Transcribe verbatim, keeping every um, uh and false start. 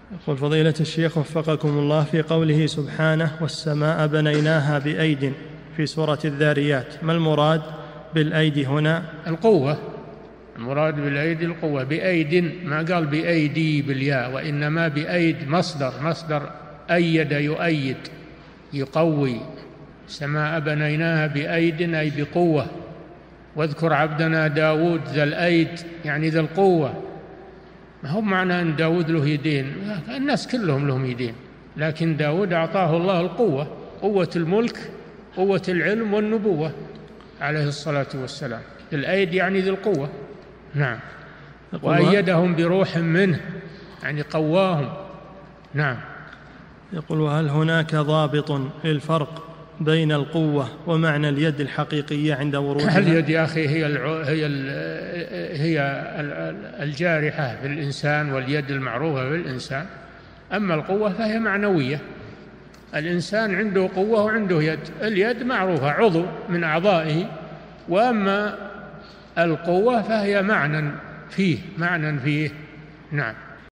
يقول فضيلة الشيخ وفقكم الله، في قوله سبحانه والسماء بنيناها بأيد في سورة الذاريات، ما المراد بالأيدي هنا؟ القوة، المراد بالأيدي القوة، بأيد، ما قال بأيدي بالياء، وإنما بأيد مصدر، مصدر أيد يؤيد يقوي. السماء بنيناها بأيد أي بقوة. واذكر عبدنا داود ذا الأيد يعني ذا القوة. ما هو معنى أن داود له يدين، الناس كلهم لهم يدين، لكن داود أعطاه الله القوة، قوة الملك، قوة العلم والنبوة عليه الصلاة والسلام. الأيد يعني ذي القوة. نعم. وأيدهم بروح منه يعني قواهم. نعم. يقول وهل هناك ضابط للفرق بين القوة ومعنى اليد الحقيقية عند ورودها؟ اليد يا أخي هي هي هي الجارحة في الإنسان، واليد المعروفة في الإنسان. أما القوة فهي معنوية. الإنسان عنده قوة وعنده يد. اليد معروفة عضو من أعضائه، وأما القوة فهي معنى فيه، معنى فيه. نعم.